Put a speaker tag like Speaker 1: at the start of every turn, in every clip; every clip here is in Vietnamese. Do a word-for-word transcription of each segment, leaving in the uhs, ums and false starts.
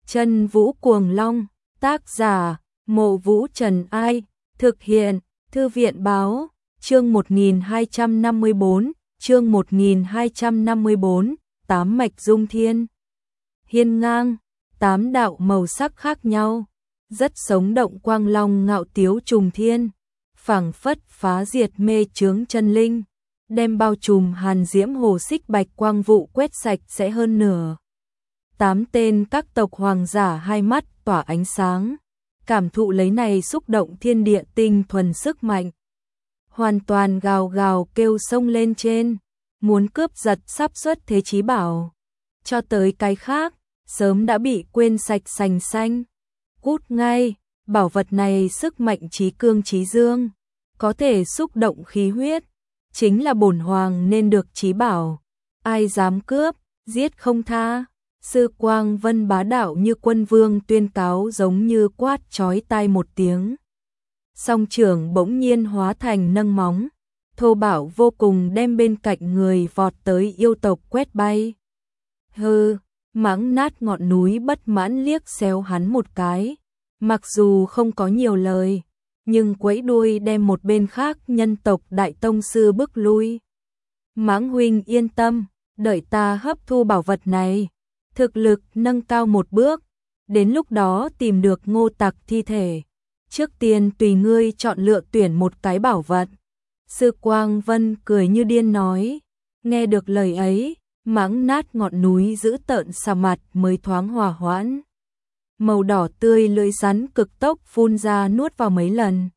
Speaker 1: Chân Vũ Cuồng Long, tác giả, Mộ Vũ Trần Ai, thực hiện, Thư viện Báo, chương một nghìn hai trăm năm mươi bốn, chương một nghìn hai trăm năm mươi bốn, tám mạch dung thiên. Hiên ngang, tám đạo màu sắc khác nhau, rất sống động quang long ngạo tiếu trùng thiên, phảng phất phá diệt mê chướng chân linh, đem bao trùm hàn diễm hồ xích bạch quang vụ quét sạch sẽ hơn nửa. Tám tên các tộc hoàng giả hai mắt tỏa ánh sáng, cảm thụ lấy này xúc động thiên địa tinh thuần sức mạnh. Hoàn toàn gào gào kêu sông lên trên, muốn cướp giật sắp xuất thế chí bảo. Cho tới cái khác, sớm đã bị quên sạch sành xanh. Cút ngay, bảo vật này sức mạnh trí cương trí dương, có thể xúc động khí huyết, chính là bổn hoàng nên được chí bảo. Ai dám cướp, giết không tha. Sư Quang Vân bá đạo như quân vương tuyên cáo, giống như quát chói tai một tiếng. Song trưởng bỗng nhiên hóa thành nâng móng, thô bạo vô cùng, đem bên cạnh người vọt tới yêu tộc quét bay. Hừ, mắng nát ngọn núi bất mãn liếc xéo hắn một cái, mặc dù không có nhiều lời, nhưng quẫy đuôi đem một bên khác nhân tộc đại tông sư bức lui. Mãng huynh yên tâm, đợi ta hấp thu bảo vật này, thực lực nâng cao một bước, đến lúc đó tìm được Ngô Tặc thi thể, trước tiên tùy ngươi chọn lựa tuyển một cái bảo vật. Sư Quang Vân cười như điên nói. Nghe được lời ấy, mãng nát ngọn núi giữ tợn xà mặt mới thoáng hòa hoãn. Màu đỏ tươi lưỡi rắn cực tốc phun ra nuốt vào mấy lần,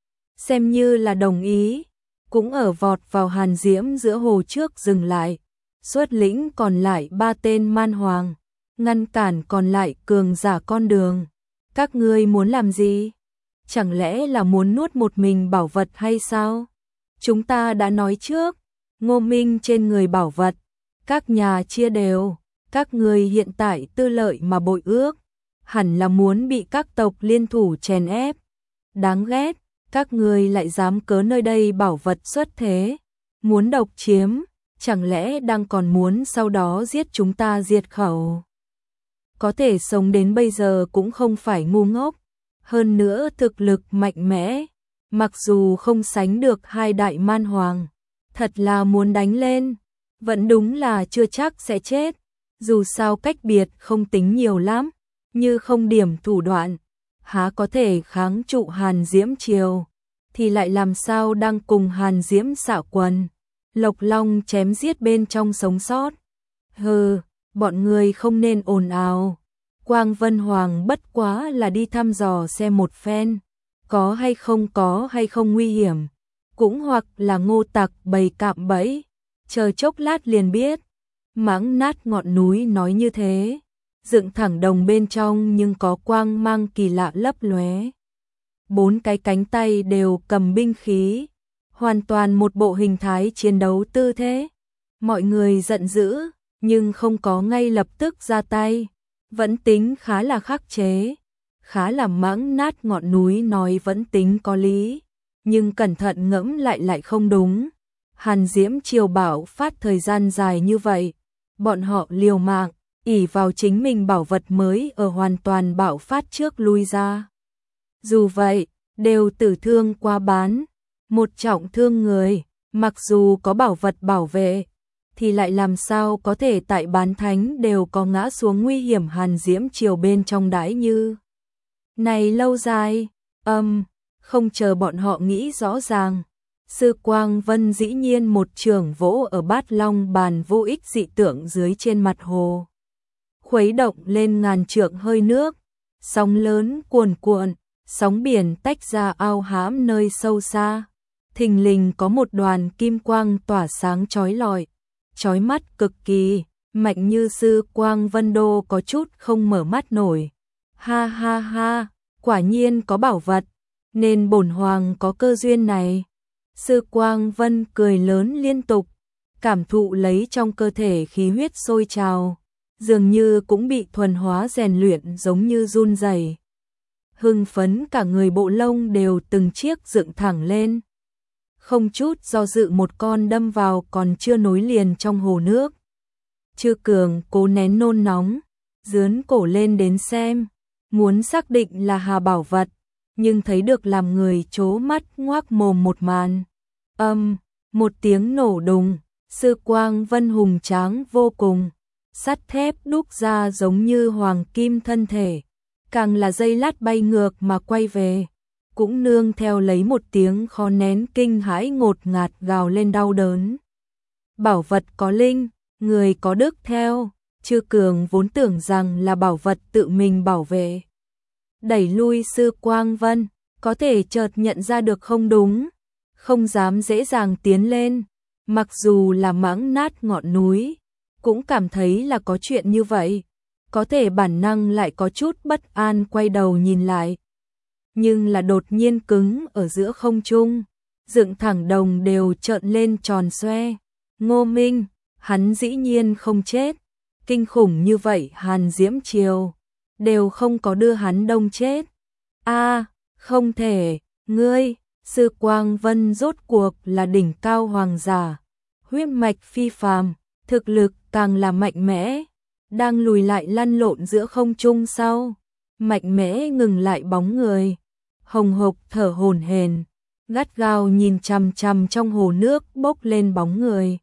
Speaker 1: xem như là đồng ý, cũng ở vọt vào hàn diễm giữa hồ trước dừng lại, xuất lĩnh còn lại ba tên man hoàng, ngăn cản còn lại cường giả con đường. Các ngươi muốn làm gì? Chẳng lẽ là muốn nuốt một mình bảo vật hay sao? Chúng ta đã nói trước, Ngô Minh trên người bảo vật, các nhà chia đều, các ngươi hiện tại tư lợi mà bội ước, hẳn là muốn bị các tộc liên thủ chèn ép. Đáng ghét, các ngươi lại dám cớ nơi đây bảo vật xuất thế, muốn độc chiếm, chẳng lẽ đang còn muốn sau đó giết chúng ta diệt khẩu? Có thể sống đến bây giờ cũng không phải ngu ngốc, hơn nữa thực lực mạnh mẽ, mặc dù không sánh được hai đại man hoàng, thật là muốn đánh lên, vẫn đúng là chưa chắc sẽ chết, dù sao cách biệt không tính nhiều lắm, như không điểm thủ đoạn, há có thể kháng trụ hàn diễm triều, thì lại làm sao đang cùng hàn diễm xạo quần, lộc long chém giết bên trong sống sót. Hừ, bọn người không nên ồn ào. Quang Vân Hoàng bất quá là đi thăm dò xem một phen, có hay không có hay không nguy hiểm, cũng hoặc là Ngô Tặc bày cạm bẫy, chờ chốc lát liền biết. Mãng nát ngọn núi nói như thế, dựng thẳng đồng bên trong nhưng có quang mang kỳ lạ lấp lóe. Bốn cái cánh tay đều cầm binh khí, hoàn toàn một bộ hình thái chiến đấu tư thế. Mọi người giận dữ, nhưng không có ngay lập tức ra tay, vẫn tính khá là khắc chế, khá là mãng nát ngọn núi nói vẫn tính có lý, nhưng cẩn thận ngẫm lại lại không đúng. Hàn diễm triều bảo phát thời gian dài như vậy, bọn họ liều mạng, ỷ vào chính mình bảo vật mới ở hoàn toàn bạo phát trước lui ra. Dù vậy, đều tử thương qua bán, một trọng thương người, mặc dù có bảo vật bảo vệ, thì lại làm sao có thể tại bán thánh đều có ngã xuống nguy hiểm hàn diễm triều bên trong đãi như này lâu dài. Âm, um, không chờ bọn họ nghĩ rõ ràng, Sư Quang Vân dĩ nhiên một trường vỗ ở bát long bàn vô ích dị tượng dưới trên mặt hồ, khuấy động lên ngàn trượng hơi nước, sóng lớn cuồn cuộn, sóng biển tách ra ao hãm nơi sâu xa, thình lình có một đoàn kim quang tỏa sáng chói lọi, chói mắt cực kỳ, mạnh như Sư Quang Vân Đô có chút không mở mắt nổi. Ha ha ha, quả nhiên có bảo vật, nên bổn hoàng có cơ duyên này. Sư Quang Vân cười lớn liên tục, cảm thụ lấy trong cơ thể khí huyết sôi trào, dường như cũng bị thuần hóa rèn luyện giống như run rẩy. Hưng phấn cả người bộ lông đều từng chiếc dựng thẳng lên. Không chút do dự một con đâm vào còn chưa nối liền trong hồ nước. Chư Cường cố nén nôn nóng, dướn cổ lên đến xem, muốn xác định là hà bảo vật, nhưng thấy được làm người chố mắt ngoác mồm một màn. Âm, một tiếng nổ đùng, sư quang vân hùng tráng vô cùng, sắt thép đúc ra giống như hoàng kim thân thể, càng là dây lát bay ngược mà quay về, cũng nương theo lấy một tiếng khó nén kinh hãi ngột ngạt gào lên đau đớn. Bảo vật có linh, người có đức theo, Chư Cường vốn tưởng rằng là bảo vật tự mình bảo vệ. Đẩy lui sư Quang Vân, có thể chợt nhận ra được không đúng, không dám dễ dàng tiến lên, mặc dù là mãng nát ngọn núi, cũng cảm thấy là có chuyện như vậy, có thể bản năng lại có chút bất an quay đầu nhìn lại. Nhưng là đột nhiên cứng ở giữa không trung, dựng thẳng đồng đều trợn lên tròn xoe. Ngô Minh, hắn dĩ nhiên không chết, kinh khủng như vậy Hàn Diễm Triều đều không có đưa hắn đông chết. A, không thể, ngươi, sư Quang Vân rốt cuộc là đỉnh cao hoàng giả, huyết mạch phi phàm, thực lực càng là mạnh mẽ, đang lùi lại lăn lộn giữa không trung sau, mạnh mẽ ngừng lại bóng người, hồng hộc thở hổn hển, gắt gao nhìn chằm chằm trong hồ nước bốc lên bóng người.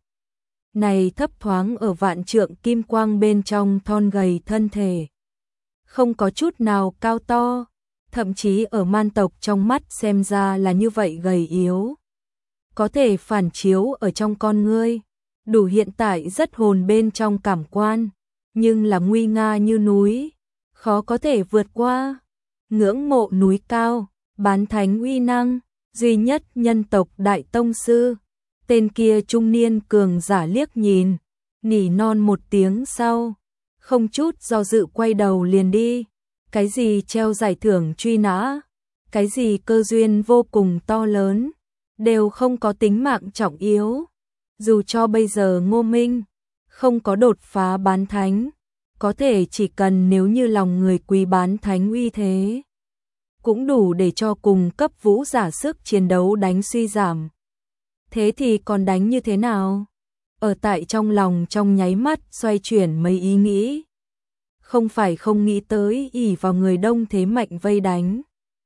Speaker 1: Này thấp thoáng ở vạn trượng kim quang bên trong thon gầy thân thể, không có chút nào cao to, thậm chí ở man tộc trong mắt xem ra là như vậy gầy yếu. Có thể phản chiếu ở trong con ngươi, đủ hiện tại rất hồn bên trong cảm quan, nhưng là nguy nga như núi, khó có thể vượt qua. Ngưỡng mộ núi cao, bán thánh uy năng, duy nhất nhân tộc đại tông sư. Tên kia trung niên cường giả liếc nhìn, nỉ non một tiếng sau, không chút do dự quay đầu liền đi. Cái gì treo giải thưởng truy nã, cái gì cơ duyên vô cùng to lớn, đều không có tính mạng trọng yếu. Dù cho bây giờ Ngô Minh không có đột phá bán thánh, có thể chỉ cần nếu như lòng người quý bán thánh uy thế, cũng đủ để cho cùng cấp vũ giả sức chiến đấu đánh suy giảm. Thế thì còn đánh như thế nào? Ở tại trong lòng trong nháy mắt xoay chuyển mấy ý nghĩ. Không phải không nghĩ tới ỷ vào người đông thế mạnh vây đánh.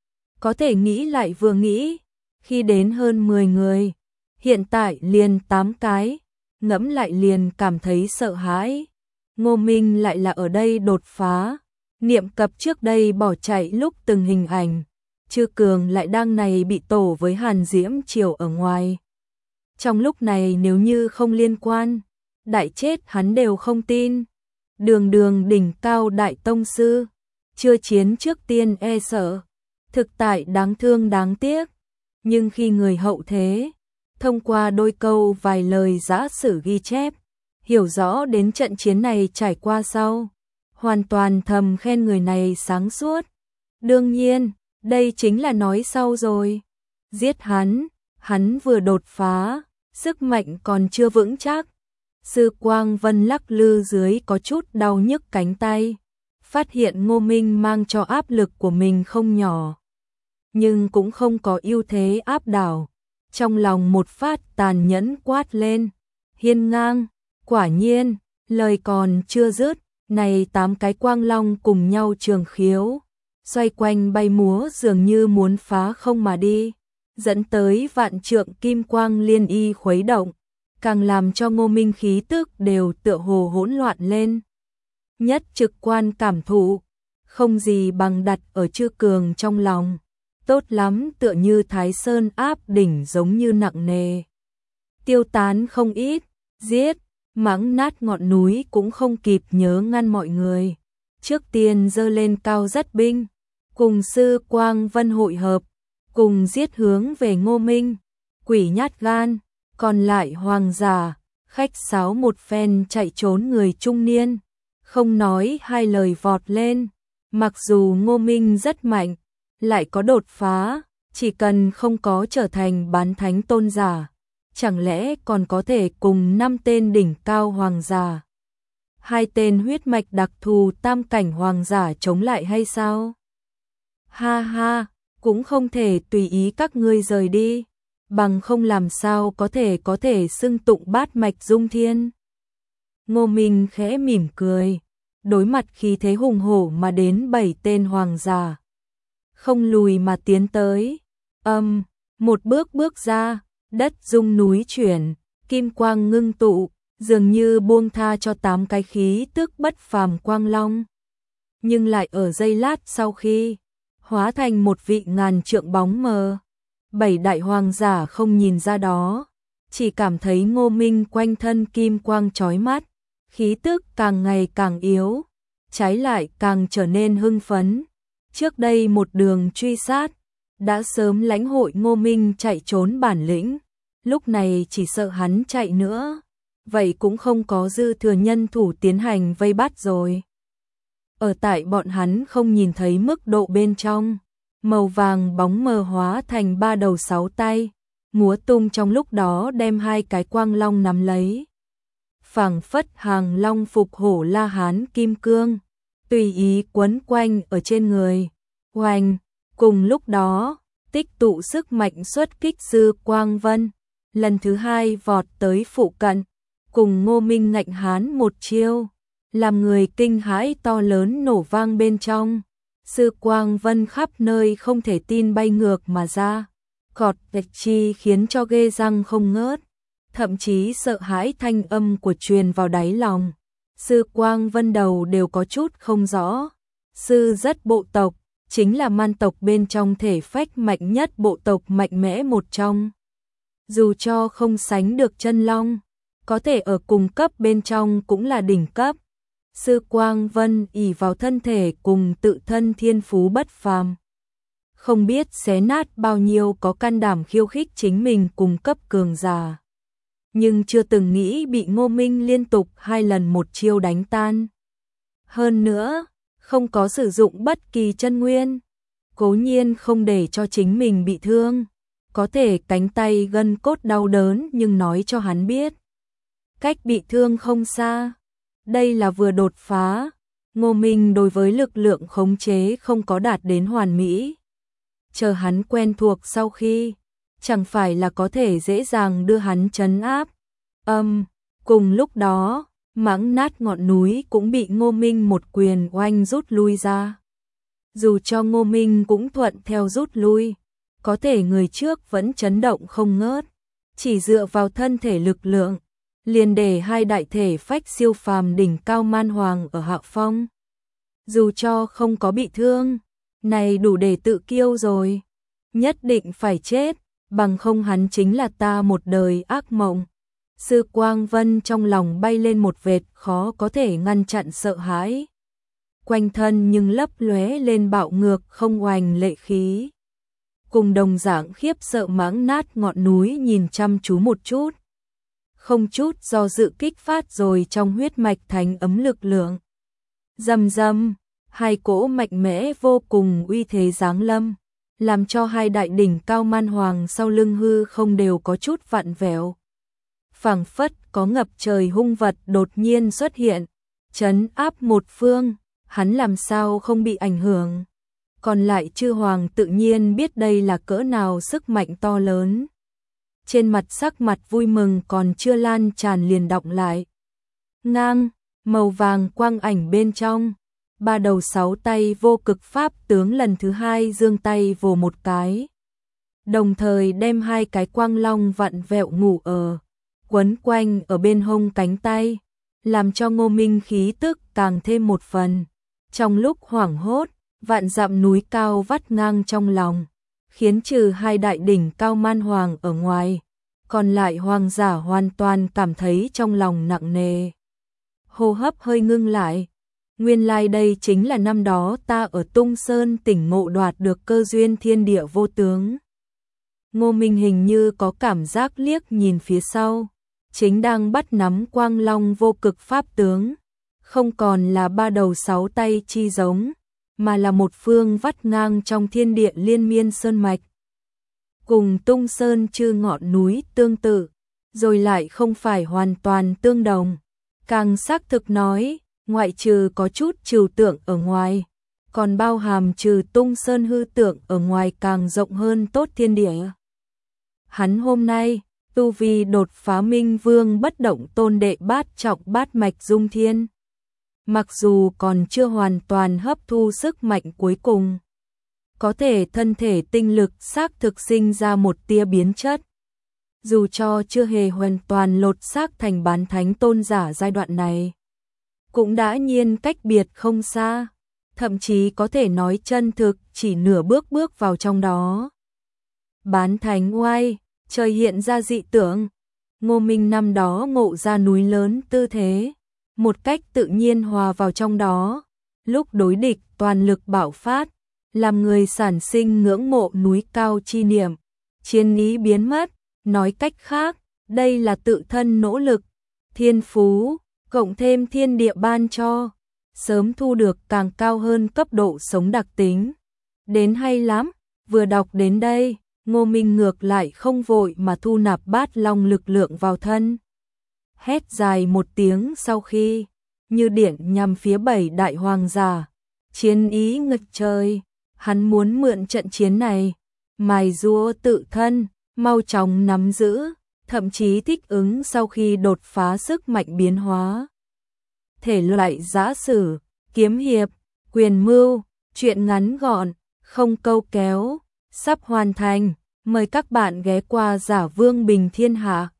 Speaker 1: Có thể nghĩ lại vừa nghĩ, khi đến hơn mười người, hiện tại liền tám cái, ngẫm lại liền cảm thấy sợ hãi. Ngô Minh lại là ở đây đột phá, niệm cập trước đây bỏ chạy lúc từng hình ảnh, Chư Cường lại đang này bị tổ với Hàn Diễm Triều ở ngoài. Trong lúc này nếu như không liên quan, đại chết hắn đều không tin. Đường đường đỉnh cao đại tông sư, chưa chiến trước tiên e sợ, thực tại đáng thương đáng tiếc. Nhưng khi người hậu thế, thông qua đôi câu vài lời giả sử ghi chép, hiểu rõ đến trận chiến này trải qua sau, hoàn toàn thầm khen người này sáng suốt. Đương nhiên, đây chính là nói sau rồi. Giết hắn, hắn vừa đột phá, sức mạnh còn chưa vững chắc. Sư Quang Vân lắc lư dưới có chút đau nhức cánh tay, phát hiện Ngô Minh mang cho áp lực của mình không nhỏ, nhưng cũng không có ưu thế áp đảo. Trong lòng một phát tàn nhẫn quát lên, hiên ngang, quả nhiên, lời còn chưa dứt, này tám cái quang long cùng nhau trường khiếu, xoay quanh bay múa dường như muốn phá không mà đi, dẫn tới vạn trượng kim quang liên y khuấy động, càng làm cho Ngô Minh khí tức đều tựa hồ hỗn loạn lên. Nhất trực quan cảm thụ, không gì bằng đặt ở Chư Cường trong lòng, tốt lắm tựa như Thái Sơn áp đỉnh giống như nặng nề. Tiêu tán không ít, giết, mắng nát ngọn núi cũng không kịp nhớ ngăn mọi người. Trước tiên dơ lên cao dắt binh, cùng sư Quang Vân hội hợp, cùng giết hướng về Ngô Minh, quỷ nhát gan. Còn lại hoàng giả, khách sáo một phen chạy trốn người trung niên, không nói hai lời vọt lên. Mặc dù Ngô Minh rất mạnh, lại có đột phá, chỉ cần không có trở thành bán thánh tôn giả, chẳng lẽ còn có thể cùng năm tên đỉnh cao hoàng giả, hai tên huyết mạch đặc thù tam cảnh hoàng giả chống lại hay sao? Ha ha, cũng không thể tùy ý các ngươi rời đi, bằng không làm sao có thể có thể xưng tụng bát mạch dung thiên. Ngô Minh khẽ mỉm cười, đối mặt khí thế hùng hổ mà đến bảy tên hoàng giả. Không lùi mà tiến tới, âm, một bước bước ra, đất rung núi chuyển, kim quang ngưng tụ, dường như buông tha cho tám cái khí tức bất phàm quang long. Nhưng lại ở giây lát sau khi hóa thành một vị ngàn trượng bóng mờ. Bảy đại hoàng giả không nhìn ra đó, chỉ cảm thấy Ngô Minh quanh thân kim quang chói mắt, khí tức càng ngày càng yếu, trái lại càng trở nên hưng phấn. Trước đây một đường truy sát, đã sớm lãnh hội Ngô Minh chạy trốn bản lĩnh, lúc này chỉ sợ hắn chạy nữa, vậy cũng không có dư thừa nhân thủ tiến hành vây bắt rồi. Ở tại bọn hắn không nhìn thấy mức độ bên trong, màu vàng bóng mờ hóa thành ba đầu sáu tay, múa tung trong lúc đó đem hai cái quang long nắm lấy. Phảng phất hàng long phục hổ La Hán kim cương, tùy ý quấn quanh ở trên người. Oanh, cùng lúc đó, tích tụ sức mạnh xuất kích sư Quang Vân, lần thứ hai vọt tới phụ cận, cùng Ngô Minh ngạnh hán một chiêu, làm người kinh hãi to lớn nổ vang bên trong. Sư Quang Vân khắp nơi không thể tin bay ngược mà ra, cọt vạch chi khiến cho ghê răng không ngớt, thậm chí sợ hãi thanh âm của truyền vào đáy lòng. Sư Quang Vân đầu đều có chút không rõ. Sư rất bộ tộc, chính là man tộc bên trong thể phách mạnh nhất bộ tộc mạnh mẽ một trong. Dù cho không sánh được chân long, có thể ở cùng cấp bên trong cũng là đỉnh cấp. Sư Quang Vân ỷ vào thân thể cùng tự thân thiên phú bất phàm, không biết xé nát bao nhiêu có can đảm khiêu khích chính mình cùng cấp cường giả, nhưng chưa từng nghĩ bị Ngô Minh liên tục hai lần một chiêu đánh tan. Hơn nữa, không có sử dụng bất kỳ chân nguyên, cố nhiên không để cho chính mình bị thương, có thể cánh tay gân cốt đau đớn nhưng nói cho hắn biết, cách bị thương không xa. Đây là vừa đột phá, Ngô Minh đối với lực lượng khống chế không có đạt đến hoàn mỹ. Chờ hắn quen thuộc sau khi, chẳng phải là có thể dễ dàng đưa hắn trấn áp. Âm, cùng lúc đó, mãng nát ngọn núi cũng bị Ngô Minh một quyền oanh rút lui ra. Dù cho Ngô Minh cũng thuận theo rút lui, có thể người trước vẫn chấn động không ngớt, chỉ dựa vào thân thể lực lượng, liền để hai đại thể phách siêu phàm đỉnh cao man hoàng ở hạ phong. Dù cho không có bị thương, này đủ để tự kiêu rồi. Nhất định phải chết, bằng không hắn chính là ta một đời ác mộng. Sư Quang Vân trong lòng bay lên một vệt khó có thể ngăn chặn sợ hãi. Quanh thân nhưng lấp lóe lên bạo ngược không oành lệ khí. Cùng đồng dạng khiếp sợ mãng nát ngọn núi nhìn chăm chú một chút. Không chút do dự kích phát rồi trong huyết mạch thánh ấm lực lượng. Rầm rầm, hai cỗ mạnh mẽ vô cùng uy thế giáng lâm, làm cho hai đại đỉnh cao man hoàng sau lưng hư không đều có chút vặn vẹo. Phảng phất có ngập trời hung vật đột nhiên xuất hiện, trấn áp một phương, hắn làm sao không bị ảnh hưởng. Còn lại chư hoàng tự nhiên biết đây là cỡ nào sức mạnh to lớn. Trên mặt sắc mặt vui mừng còn chưa lan tràn liền đọng lại. Ngang, màu vàng quang ảnh bên trong, ba đầu sáu tay vô cực pháp tướng lần thứ hai giương tay vồ một cái. Đồng thời đem hai cái quang long vặn vẹo ngủ ở, quấn quanh ở bên hông cánh tay, làm cho Ngô Minh khí tức càng thêm một phần. Trong lúc hoảng hốt, vạn dặm núi cao vắt ngang trong lòng, khiến trừ hai đại đỉnh cao man hoàng ở ngoài, còn lại hoàng giả hoàn toàn cảm thấy trong lòng nặng nề. Hô hấp hơi ngưng lại, nguyên lai like đây chính là năm đó ta ở Tung Sơn tỉnh ngộ đoạt được cơ duyên thiên địa vô tướng. Ngô Minh hình như có cảm giác liếc nhìn phía sau, chính đang bắt nắm quang long vô cực pháp tướng, không còn là ba đầu sáu tay chi giống, mà là một phương vắt ngang trong thiên địa liên miên sơn mạch. Cùng Tung Sơn chư ngọn núi tương tự, rồi lại không phải hoàn toàn tương đồng. Càng xác thực nói, ngoại trừ có chút trừu tượng ở ngoài, còn bao hàm trừ Tung Sơn hư tượng ở ngoài càng rộng hơn tốt thiên địa. Hắn hôm nay, tu vi đột phá minh vương bất động tôn đệ bát trọng bát mạch dung thiên. mặc dù còn chưa hoàn toàn hấp thu sức mạnh cuối cùng. Có thể thân thể tinh lực xác thực sinh ra một tia biến chất. Dù cho chưa hề hoàn toàn lột xác thành bán thánh tôn giả giai đoạn này, cũng đã nhiên cách biệt không xa, thậm chí có thể nói chân thực chỉ nửa bước bước vào trong đó. Bán thánh oai, trời hiện ra dị tưởng. Ngô Minh năm đó ngộ ra núi lớn tư thế, một cách tự nhiên hòa vào trong đó, lúc đối địch toàn lực bạo phát, làm người sản sinh ngưỡng mộ núi cao chi niệm, chiến ý biến mất, nói cách khác, đây là tự thân nỗ lực, thiên phú, cộng thêm thiên địa ban cho, sớm thu được càng cao hơn cấp độ sống đặc tính. Đến hay lắm, vừa đọc đến đây, Ngô Minh ngược lại không vội mà thu nạp bát long lực lượng vào thân. Hét dài một tiếng sau khi, như điện nhằm phía bảy đại hoàng giả, chiến ý ngất trời, hắn muốn mượn trận chiến này, mài giũa tự thân, mau chóng nắm giữ, thậm chí thích ứng sau khi đột phá sức mạnh biến hóa. Thể loại giã sử, kiếm hiệp, quyền mưu, truyện ngắn gọn, không câu kéo, sắp hoàn thành, mời các bạn ghé qua Giả Vương Bình Thiên Hạ.